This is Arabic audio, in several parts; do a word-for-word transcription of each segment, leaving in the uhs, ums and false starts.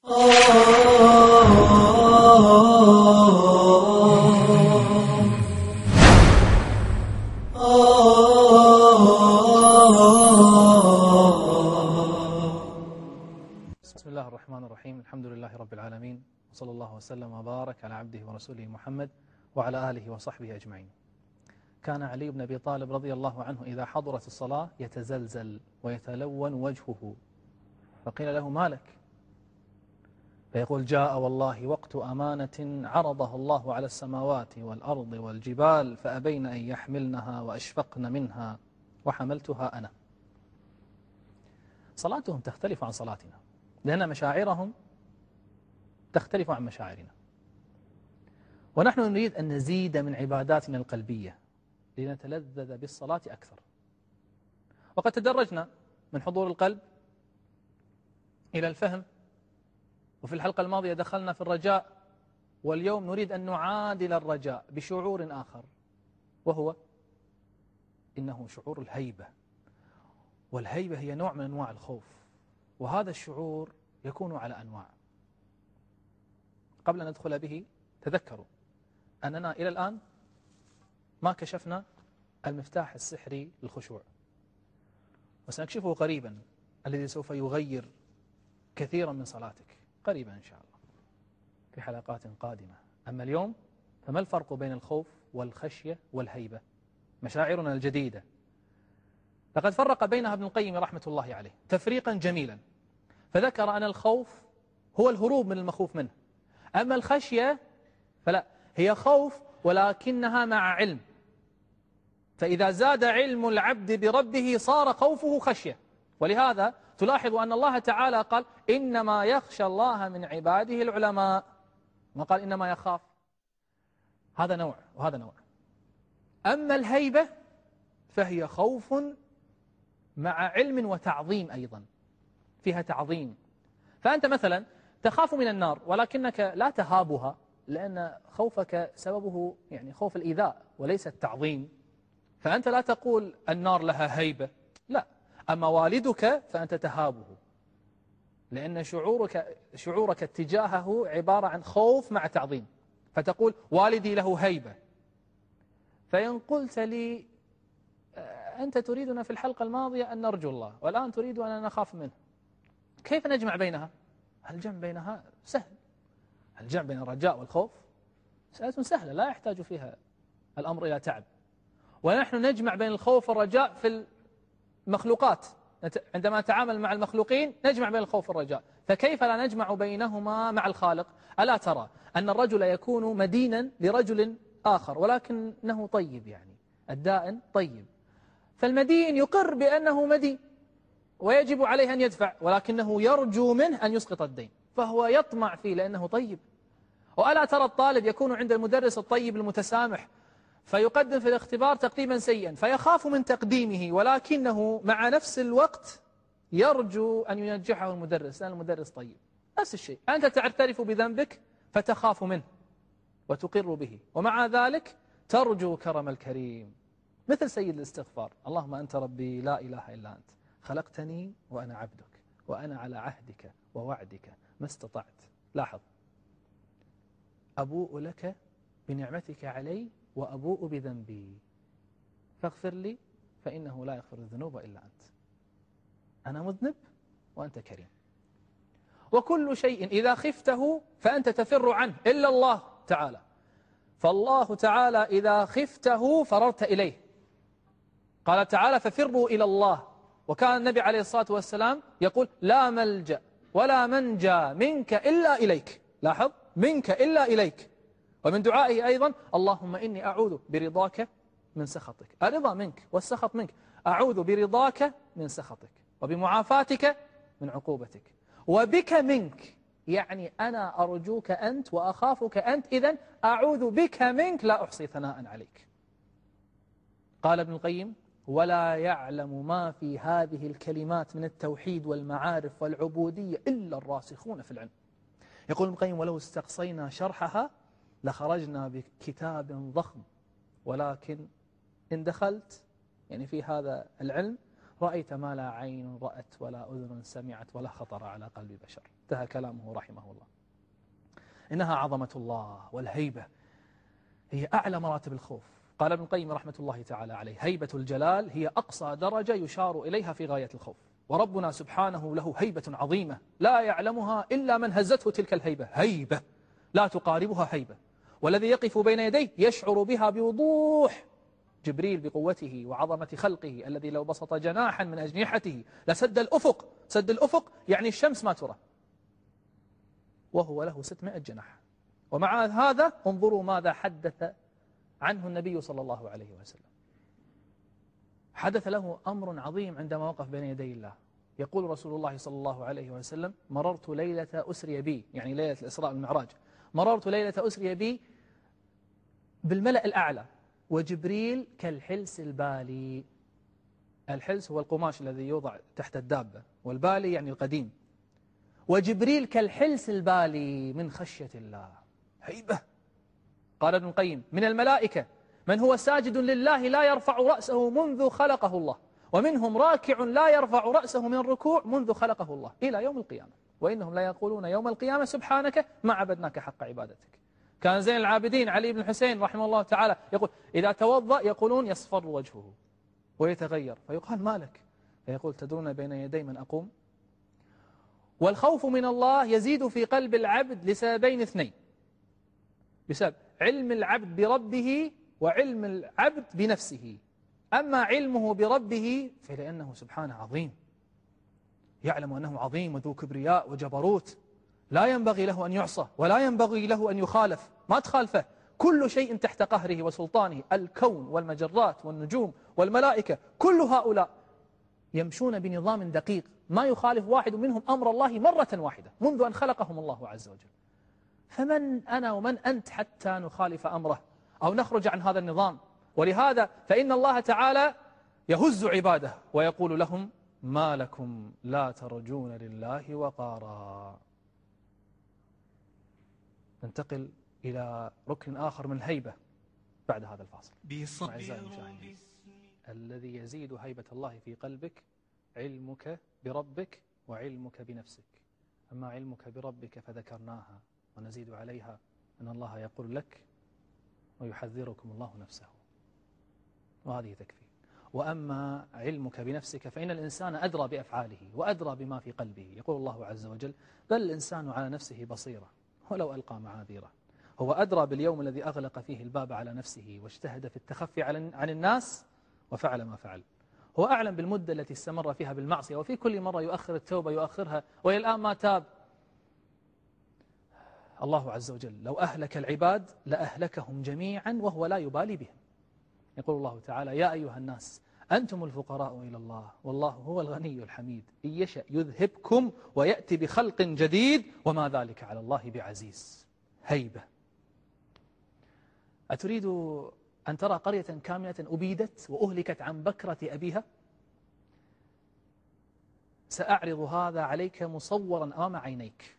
بسم الله الرحمن الرحيم. الحمد لله رب العالمين، وصلى الله وسلم وبارك على عبده ورسوله محمد وعلى آله وصحبه أجمعين. كان علي بن أبي طالب رضي الله عنه إذا حضرت الصلاة يتزلزل ويتلون وجهه، فقيل له: ما لك؟ فيقول: جاء والله وقت أمانة عرضها الله على السماوات والأرض والجبال فأبين أن يحملنها وأشفقن منها وحملتها أنا. صلاتهم تختلف عن صلاتنا، لأن مشاعرهم تختلف عن مشاعرنا، ونحن نريد أن نزيد من عباداتنا القلبية لنتلذذ بالصلاة أكثر. وقد تدرجنا من حضور القلب إلى الفهم، وفي الحلقة الماضية دخلنا في الرجاء، واليوم نريد أن نعادل الرجاء بشعور آخر، وهو إنه شعور الهيبة. والهيبة هي نوع من أنواع الخوف، وهذا الشعور يكون على أنواع. قبل أن ندخل به تذكروا أننا إلى الآن ما كشفنا المفتاح السحري للخشوع، وسنكشفه قريبا، الذي سوف يغير كثيرا من صلاتك قريبا إن شاء الله في حلقات قادمة. أما اليوم فما الفرق بين الخوف والخشية والهيبة؟ مشاعرنا الجديدة لقد فرق بينها ابن القيم رحمة الله عليه تفريقا جميلا، فذكر أن الخوف هو الهروب من المخوف منه، أما الخشية فلا، هي خوف ولكنها مع علم، فإذا زاد علم العبد بربه صار خوفه خشية. ولهذا تلاحظ أن الله تعالى قال: إنما يخشى الله من عباده العلماء، ما قال إنما يخاف. هذا نوع وهذا نوع. أما الهيبة فهي خوف مع علم وتعظيم، أيضا فيها تعظيم. فأنت مثلا تخاف من النار ولكنك لا تهابها، لأن خوفك سببه يعني خوف الإيذاء وليس التعظيم، فأنت لا تقول النار لها هيبة، لا. أما والدك فأنت تهابه، لأن شعورك شعورك اتجاهه عبارة عن خوف مع تعظيم، فتقول والدي له هيبة. فإن قلت لي أنت تريدنا في الحلقة الماضية أن نرجو الله، والآن تريد أن نخاف منه، كيف نجمع بينها؟ الجمع بينها سهل. الجمع بين الرجاء والخوف مسألة سهلة لا يحتاج فيها الأمر إلى تعب. ونحن نجمع بين الخوف والرجاء في المخلوقات، عندما نتعامل مع المخلوقين نجمع بين الخوف والرجاء، فكيف لا نجمع بينهما مع الخالق؟ ألا ترى أن الرجل يكون مدينا لرجل آخر ولكنه طيب، يعني الدائن طيب، فالمدين يقر بأنه مدين ويجب عليه أن يدفع، ولكنه يرجو منه أن يسقط الدين، فهو يطمع فيه لأنه طيب. وألا ترى الطالب يكون عند المدرس الطيب المتسامح فيقدم في الاختبار تقديما سيئا فيخاف من تقديمه، ولكنه مع نفس الوقت يرجو أن ينجحه المدرس لأن المدرس طيب. نفس الشيء، أنت تعترف بذنبك فتخاف منه وتقر به، ومع ذلك ترجو كرم الكريم، مثل سيد الاستغفار: اللهم أنت ربي لا إله إلا أنت، خلقتني وأنا عبدك، وأنا على عهدك ووعدك ما استطعت. لاحظ: أبوء لك بنعمتك علي وأبوء بذنبي فاغفر لي فإنه لا يغفر الذنوب إلا أنت. أنا مذنب وأنت كريم. وكل شيء إذا خفته فأنت تفر عنه إلا الله تعالى، فالله تعالى إذا خفته فررت إليه. قال تعالى: ففروا إلى الله. وكان النبي عليه الصلاة والسلام يقول: لا ملجأ ولا منجى منك إلا إليك. لاحظ: منك إلا إليك. ومن دعائه أيضا: اللهم إني أعوذ برضاك من سخطك. الرضا منك والسخط منك، أعوذ برضاك من سخطك وبمعافاتك من عقوبتك وبك منك، يعني أنا أرجوك أنت وأخافك أنت، إذن أعوذ بك منك لا أحصي ثناء عليك. قال ابن القيم: ولا يعلم ما في هذه الكلمات من التوحيد والمعارف والعبودية إلا الراسخون في العلم. يقول ابن القيم: ولو استقصينا شرحها لخرجنا بكتاب ضخم، ولكن إن دخلت يعني في هذا العلم رأيت ما لا عين رأت ولا أذن سمعت ولا خطر على قلب بشر. انتهى كلامه رحمه الله. إنها عظمة الله والهيبة هي أعلى مراتب الخوف. قال ابن القيم رحمة الله تعالى عليه: هيبة الجلال هي أقصى درجة يشار إليها في غاية الخوف. وربنا سبحانه له هيبة عظيمة لا يعلمها إلا من هزته تلك الهيبة، هيبة لا تقاربها هيبة، والذي يقف بين يديه يشعر بها بوضوح. جبريل بقوته وعظمة خلقه الذي لو بسط جناحا من أجنحته لسد الأفق، سد الأفق يعني الشمس ما ترى، وهو له ستمائة جناح. ومع هذا انظروا ماذا حدث عنه النبي صلى الله عليه وسلم. حدث له أمر عظيم عندما وقف بين يدي الله. يقول رسول الله صلى الله عليه وسلم: مررت ليلة أسري بي، يعني ليلة الإسراء والمعراج، مررت ليلة أسري بي بالملأ الأعلى وجبريل كالحلس البالي. الحلس هو القماش الذي يوضع تحت الدابة، والبالي يعني القديم. وجبريل كالحلس البالي من خشية الله، هيبة. قال ابن القيم: من الملائكة من هو ساجد لله لا يرفع رأسه منذ خلقه الله، ومنهم راكع لا يرفع رأسه من الركوع منذ خلقه الله إلى يوم القيامة، وإنهم لا يقولون يوم القيامة سبحانك ما عبدناك حق عبادتك. كان زين العابدين علي بن الحسين رحمه الله تعالى يقول: إذا توضأ يقولون يصفر وجهه ويتغير، فيقال: مالك؟ فيقول: تدرون بين يدي من أقوم؟ والخوف من الله يزيد في قلب العبد لسببين اثنين: بسبب علم العبد بربه وعلم العبد بنفسه. أما علمه بربه فلأنه سبحانه عظيم، يعلم أنه عظيم وذو كبرياء وجبروت، لا ينبغي له أن يعصى ولا ينبغي له أن يخالف، ما تخالفه، كل شيء تحت قهره وسلطانه، الكون والمجرات والنجوم والملائكة، كل هؤلاء يمشون بنظام دقيق ما يخالف واحد منهم أمر الله مرة واحدة منذ أن خلقهم الله عز وجل. فمن أنا ومن أنت حتى نخالف أمره أو نخرج عن هذا النظام؟ ولهذا فإن الله تعالى يهز عباده ويقول لهم: ما لكم لا ترجون لله وقارا. ننتقل إلى ركن آخر من الهيبة بعد هذا الفاصل. أعزائي المشاهدين، الذي يزيد هيبة الله في قلبك علمك بربك وعلمك بنفسك. أما علمك بربك فذكرناها ونزيد عليها أن الله يقول لك ويحذركم الله نفسه، وهذه تكفي. وأما علمك بنفسك فإن الإنسان أدرى بأفعاله وأدرى بما في قلبه. يقول الله عز وجل: بل الإنسان على نفسه بصيرة ولو ألقى معاذيره. هو أدرى باليوم الذي أغلق فيه الباب على نفسه واجتهد في التخفي عن الناس وفعل ما فعل. هو أعلم بالمدة التي استمر فيها بالمعصية، وفي كل مرة يؤخر التوبة يؤخرها وإلى الآن ما تاب. الله عز وجل لو أهلك العباد لأهلكهم جميعا وهو لا يبالي بهم. يقول الله تعالى: يا أيها الناس أنتم الفقراء إلى الله والله هو الغني الحميد إن يشأ يذهبكم ويأتي بخلق جديد وما ذلك على الله بعزيز. هيبة. أتريد أن ترى قرية كاملة أبيدت وأهلكت عن بكرة أبيها؟ سأعرض هذا عليك مصورا أمام عينيك.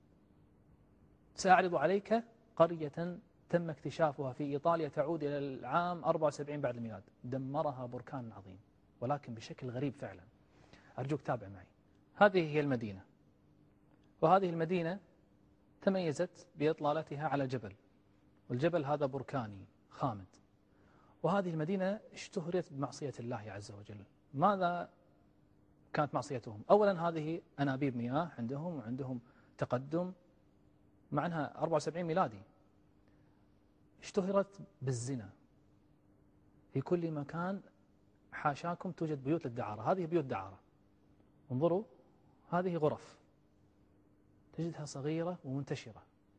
سأعرض عليك قرية تم اكتشافها في إيطاليا تعود إلى العام أربعة وسبعين بعد الميلاد، دمرها بركان عظيم ولكن بشكل غريب فعلا. أرجوك تابع معي. هذه هي المدينة، وهذه المدينة تميزت بإطلالتها على جبل، والجبل هذا بركاني خامد. وهذه المدينة اشتهرت بمعصية الله عز وجل. ماذا كانت معصيتهم؟ أولا هذه أنابيب مياه عندهم، وعندهم تقدم مع أنها أربعة وسبعين ميلادي. اشتهرت بالزنا في كل مكان، حاشاكم توجد بيوت للدعارة. هذه بيوت دعارة، انظروا هذه غرف تجدها صغيرة ومنتشرة،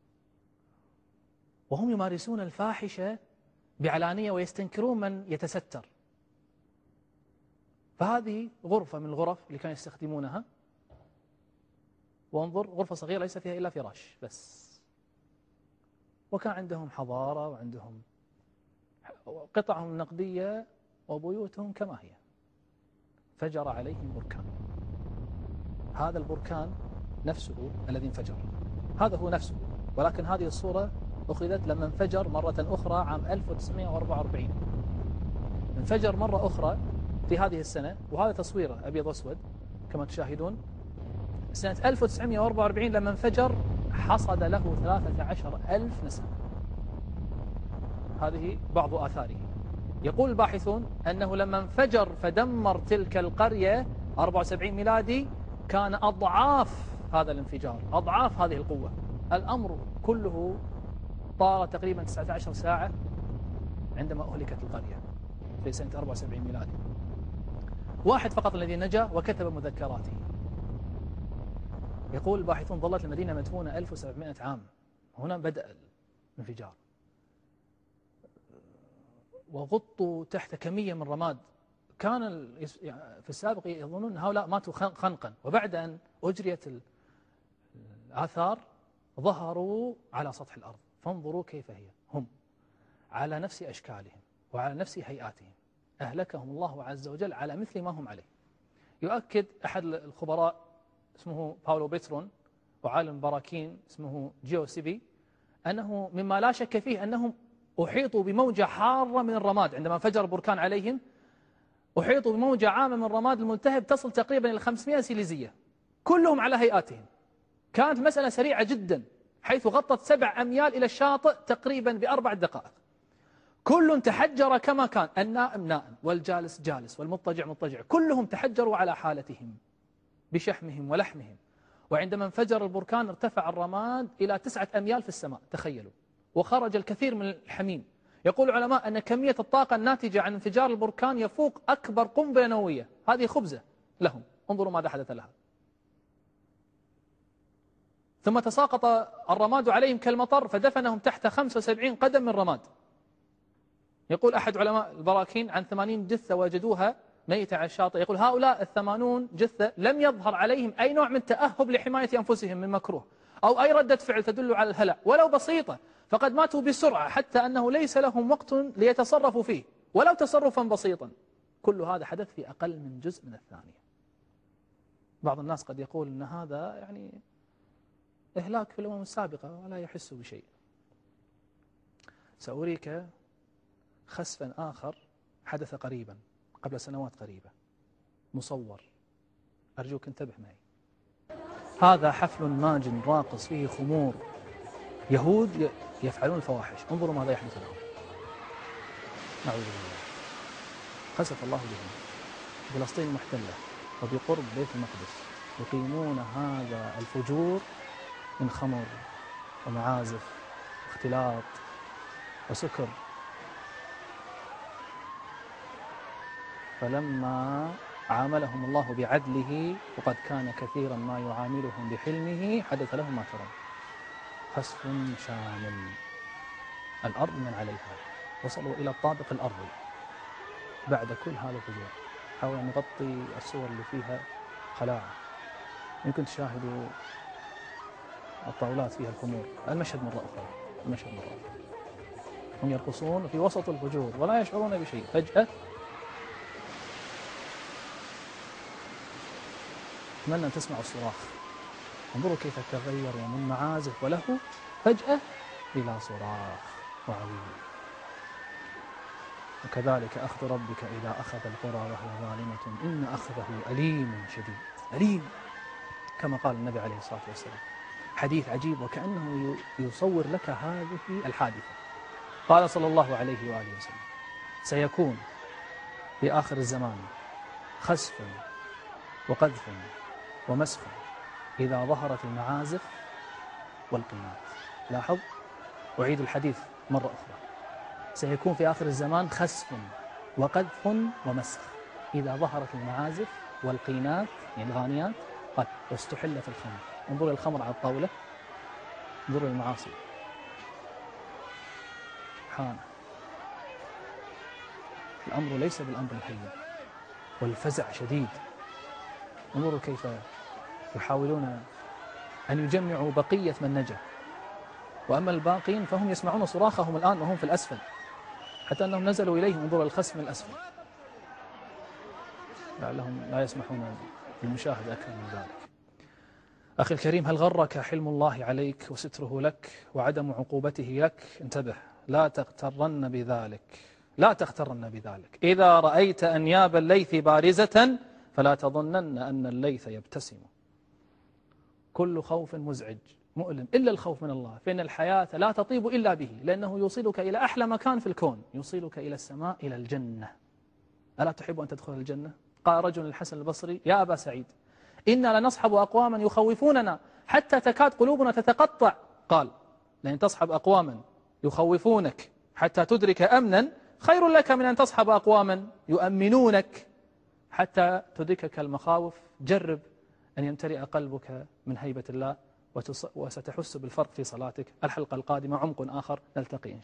وهم يمارسون الفاحشة بعلانية ويستنكرون من يتستر. فهذه غرفة من الغرف اللي كانوا يستخدمونها، وانظر غرفة صغيرة ليس فيها إلا فراش بس، وكان عندهم حضارة وعندهم قطعهم النقدية وبيوتهم كما هي. فجر عليهم بركان، هذا البركان نفسه الذي انفجر، هذا هو نفسه، ولكن هذه الصورة أخذت لما انفجر مرة أخرى عام ألف وتسعمائة وأربعة وأربعين. انفجر مرة أخرى في هذه السنة، وهذا تصويره أبيض وأسود كما تشاهدون. سنة ألف وتسعمئة وأربعة وأربعين لما انفجر حصد له ثلاثة عشر ألف نسمة. هذه بعض آثاره. يقول الباحثون أنه لما انفجر فدمر تلك القرية أربعة وسبعين ميلادي كان أضعاف هذا الانفجار، أضعاف هذه القوة. الأمر كله طال تقريبا تسعة عشر ساعة عندما أهلكت القرية في سنة أربعة وسبعين ميلادي. واحد فقط الذي نجا وكتب مذكراته. يقول الباحثون ظلت المدينة مدفونة ألف وسبعمئة عام، هنا بدأ الانفجار، وغطوا تحت كمية من الرماد. كان في السابق يظنون أن هؤلاء ماتوا خنقا، وبعد أن أجريت الآثار ظهروا على سطح الأرض. فانظروا كيف هي، هم على نفس أشكالهم وعلى نفس هيئاتهم، أهلكهم الله عز وجل على مثل ما هم عليه. يؤكد أحد الخبراء اسمه باولو بيترون وعالم براكين اسمه جيوسيبي أنه مما لا شك فيه أنهم أحيطوا بموجة حارة من الرماد عندما انفجر بركان عليهم. أحيطوا بموجة عامة من الرماد الملتهب تصل تقريبا إلى خمسمئة سيليزية، كلهم على هيئاتهم. كانت المسألة سريعة جدا حيث غطت سبع أميال إلى الشاطئ تقريبا بأربع دقائق. كل تحجر كما كان، النائم نائم والجالس جالس والمضطجع مضطجع، كلهم تحجروا على حالتهم بشحمهم ولحمهم. وعندما انفجر البركان ارتفع الرماد إلى تسعة أميال في السماء، تخيلوا، وخرج الكثير من الحميم. يقول العلماء أن كمية الطاقة الناتجة عن انفجار البركان يفوق أكبر قنبلة نووية. هذه خبزة لهم، انظروا ماذا حدث لها. ثم تساقط الرماد عليهم كالمطر فدفنهم تحت خمسة وسبعين قدم من رماد. يقول أحد علماء البراكين عن ثمانين جثة وجدوها ميتة على الشاطئ. يقول هؤلاء الثمانون جثة لم يظهر عليهم أي نوع من تأهب لحماية أنفسهم من مكروه أو أي ردة فعل تدل على الهلع ولو بسيطة، فقد ماتوا بسرعة حتى أنه ليس لهم وقت ليتصرفوا فيه ولو تصرفا بسيطا. كل هذا حدث في أقل من جزء من الثانية. بعض الناس قد يقول أن هذا يعني إهلاك في الأمم السابقة ولا يحس بشيء. سأريك خسفا آخر حدث قريبا قبل سنوات قريبة، مصور، أرجوك انتبه معي. هذا حفل ماج راقص فيه خمور يهود يفعلون الفواحش. انظروا ماذا يحدث لهم. نعوذ بالله. خسف الله بهم. فلسطين محتلة وبقرب بيت المقدس يقيمون هذا الفجور من خمر ومعازف واختلاط وسكر. فلما عاملهم الله بعدله وقد كان كثيرا ما يعاملهم بحلمه حدث لهم ما ترون. خسف شامل، الأرض من عليها، وصلوا إلى الطابق الأرضي. بعد كل هذا الفجور حاول أن نغطي الصور اللي فيها خلاعة. يمكن تشاهدوا الطاولات فيها الخمور. المشهد مرة أخرى، المشهد مرة أخرى. هم يرقصون في وسط الفجور ولا يشعرون بشيء. فجأة أتمنى أن تسمعوا الصراخ. انظروا كيف تغير ومن معازف وله فجأة إلى صراخ وعويل. وكذلك أخذ ربك إذا أخذ القرى وهي ظالمة إن أخذه أليم شديد. أليم كما قال النبي عليه الصلاة والسلام. حديث عجيب وكأنه يصور لك هذه الحادثة. قال صلى الله عليه وآله وسلم سيكون في آخر الزمان خسف وقذف ومسخ إذا ظهرت المعازف والقينات. لاحظ، أعيد الحديث مرة أخرى. سيكون في آخر الزمان خسف وقذف ومسخ إذا ظهرت المعازف والقينات يعني الغانيات. قال واستحلت الخمر. انظروا الخمر على الطاولة، انظروا المعاصي. حان الأمر ليس بالأمر الهين والفزع شديد. انظروا كيف يحاولون أن يجمعوا بقية من نجا، وأما الباقين فهم يسمعون صراخهم الآن وهم في الأسفل حتى أنهم نزلوا إليهم. انظروا الخسف من الأسفل لعلهم لا يسمحون بالمشاهدة أكثر من ذلك. أخي الكريم، هل غرك حلم الله عليك وستره لك وعدم عقوبته لك؟ انتبه، لا تغترن بذلك، لا تغترن بذلك. إذا رأيت أنياب الليث بارزة فلا تظنن أن الليث يبتسم. كل خوف مزعج مؤلم إلا الخوف من الله، فإن الحياة لا تطيب إلا به، لأنه يوصلك إلى أحلى مكان في الكون، يوصلك إلى السماء، إلى الجنة. ألا تحب أن تدخل الجنة؟ قال رجل الحسن البصري: يا أبا سعيد، إنا لنصحب أقواما يخوفوننا حتى تكاد قلوبنا تتقطع. قال: لأن تصحب أقواما يخوفونك حتى تدرك أمنا خير لك من أن تصحب أقواما يؤمنونك حتى تدركك المخاوف. جرب أن يمتلئ قلبك من هيبة الله وستحس بالفرق في صلاتك. الحلقة القادمة عمق آخر، نلتقي.